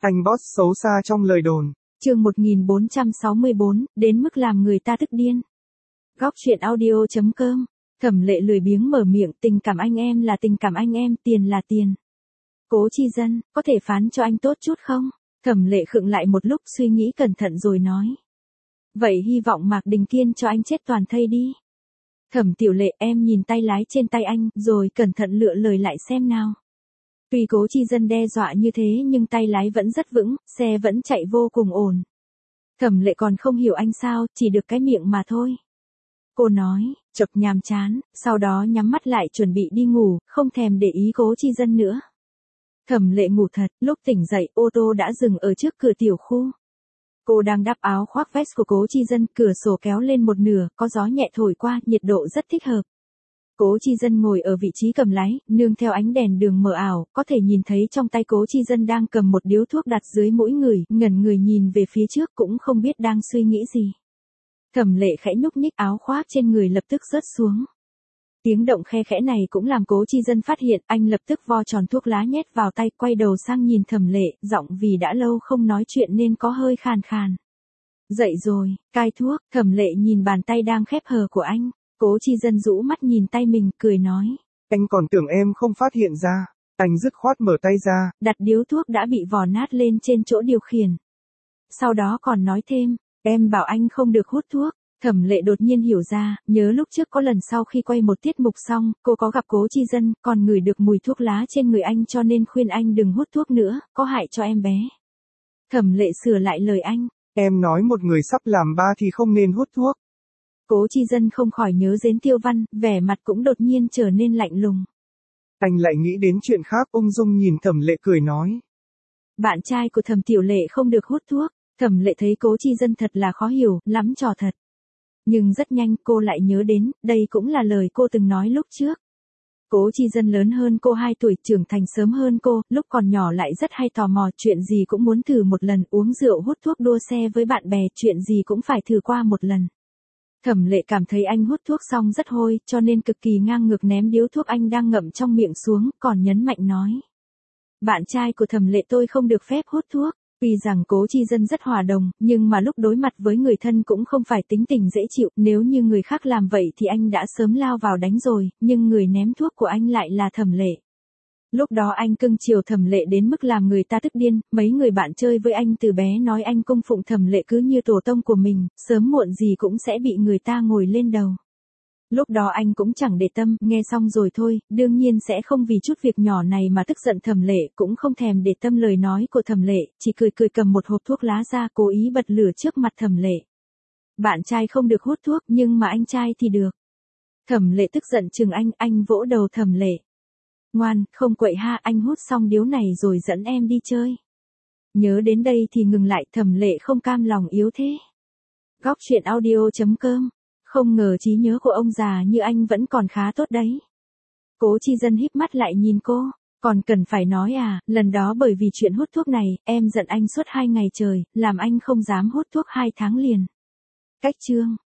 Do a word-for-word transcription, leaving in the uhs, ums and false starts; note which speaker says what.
Speaker 1: Anh boss xấu xa trong lời đồn.
Speaker 2: Chương một nghìn bốn trăm sáu mươi bốn, đến mức làm người ta tức điên. Góc truyện audio chấm com. Thẩm Lệ lười biếng mở miệng, tình cảm anh em là tình cảm anh em, tiền là tiền. Cố Chi Dân, có thể phán cho anh tốt chút không? Thẩm Lệ khựng lại một lúc suy nghĩ cẩn thận rồi nói. Vậy hy vọng Mạc Đình Kiên cho anh chết toàn thây đi. Thẩm Tiểu Lệ, em nhìn tay lái trên tay anh, rồi cẩn thận lựa lời lại xem nào. Tuy Cố Chi Dân đe dọa như thế nhưng tay lái vẫn rất vững, xe vẫn chạy vô cùng ổn. Thẩm Lệ còn không hiểu anh sao, chỉ được cái miệng mà thôi. Cô nói, chợt nhàm chán, sau đó nhắm mắt lại chuẩn bị đi ngủ, không thèm để ý Cố Chi Dân nữa. Thẩm Lệ ngủ thật, lúc tỉnh dậy ô tô đã dừng ở trước cửa tiểu khu. Cô đang đắp áo khoác vest của Cố Chi Dân, cửa sổ kéo lên một nửa, có gió nhẹ thổi qua, nhiệt độ rất thích hợp. Cố Chi Dân ngồi ở vị trí cầm lái, nương theo ánh đèn đường mờ ảo, có thể nhìn thấy trong tay Cố Chi Dân đang cầm một điếu thuốc đặt dưới mũi người, ngẩn người nhìn về phía trước cũng không biết đang suy nghĩ gì. Thẩm Lệ khẽ nhúc nhích, áo khoác trên người lập tức rớt xuống. Tiếng động khe khẽ này cũng làm Cố Chi Dân phát hiện, anh lập tức vo tròn thuốc lá nhét vào tay, quay đầu sang nhìn Thẩm Lệ, giọng vì đã lâu không nói chuyện nên có hơi khàn khàn. Dậy rồi, cai thuốc. Thẩm Lệ nhìn bàn tay đang khép hờ của anh. Cố Chi Dân rũ mắt nhìn tay mình, cười nói.
Speaker 1: Anh còn tưởng em không phát hiện ra. Anh dứt khoát mở tay ra.
Speaker 2: Đặt điếu thuốc đã bị vò nát lên trên chỗ điều khiển. Sau đó còn nói thêm, em bảo anh không được hút thuốc. Thẩm Lệ đột nhiên hiểu ra, nhớ lúc trước có lần sau khi quay một tiết mục xong, cô có gặp Cố Chi Dân, còn ngửi được mùi thuốc lá trên người anh cho nên khuyên anh đừng hút thuốc nữa, có hại cho em bé. Thẩm Lệ sửa lại lời anh.
Speaker 1: Em nói một người sắp làm ba thì không nên hút thuốc.
Speaker 2: Cố Chi Dân không khỏi nhớ đến Tiêu Văn, vẻ mặt cũng đột nhiên trở nên lạnh lùng.
Speaker 1: Anh lại nghĩ đến chuyện khác, ung dung nhìn Thẩm Lệ cười nói.
Speaker 2: Bạn trai của Thẩm Tiểu Lệ không được hút thuốc. Thẩm Lệ thấy Cố Chi Dân thật là khó hiểu, lắm trò thật. Nhưng rất nhanh cô lại nhớ đến, đây cũng là lời cô từng nói lúc trước. Cố Chi Dân lớn hơn cô hai tuổi, trưởng thành sớm hơn cô, lúc còn nhỏ lại rất hay tò mò, chuyện gì cũng muốn thử một lần, uống rượu hút thuốc đua xe với bạn bè, chuyện gì cũng phải thử qua một lần. Thẩm Lệ cảm thấy anh hút thuốc xong rất hôi, cho nên cực kỳ ngang ngược ném điếu thuốc anh đang ngậm trong miệng xuống, còn nhấn mạnh nói. Bạn trai của Thẩm Lệ tôi không được phép hút thuốc. Tuy rằng Cố Chi Dân rất hòa đồng, nhưng mà lúc đối mặt với người thân cũng không phải tính tình dễ chịu, nếu như người khác làm vậy thì anh đã sớm lao vào đánh rồi, nhưng người ném thuốc của anh lại là Thẩm Lệ. Lúc đó anh cưng chiều Thẩm Lệ đến mức làm người ta tức điên, mấy người bạn chơi với anh từ bé nói anh cung phụng Thẩm Lệ cứ như tổ tông của mình, sớm muộn gì cũng sẽ bị người ta ngồi lên đầu. Lúc đó anh cũng chẳng để tâm, nghe xong rồi thôi, đương nhiên sẽ không vì chút việc nhỏ này mà tức giận Thẩm Lệ, cũng không thèm để tâm lời nói của Thẩm Lệ, chỉ cười cười cầm một hộp thuốc lá ra, cố ý bật lửa trước mặt Thẩm Lệ. Bạn trai không được hút thuốc, nhưng mà anh trai thì được. Thẩm Lệ tức giận chừng anh, anh vỗ đầu Thẩm Lệ. Ngoan, không quậy ha, anh hút xong điếu này rồi dẫn em đi chơi. Nhớ đến đây thì ngừng lại, Thẩm Lệ không cam lòng yếu thế. Góc truyện audio chấm com. Không ngờ trí nhớ của ông già như anh vẫn còn khá tốt đấy. Cố Chi Dân híp mắt lại nhìn cô, còn cần phải nói à, lần đó bởi vì chuyện hút thuốc này, em giận anh suốt hai ngày trời, làm anh không dám hút thuốc hai tháng liền. Cách chương.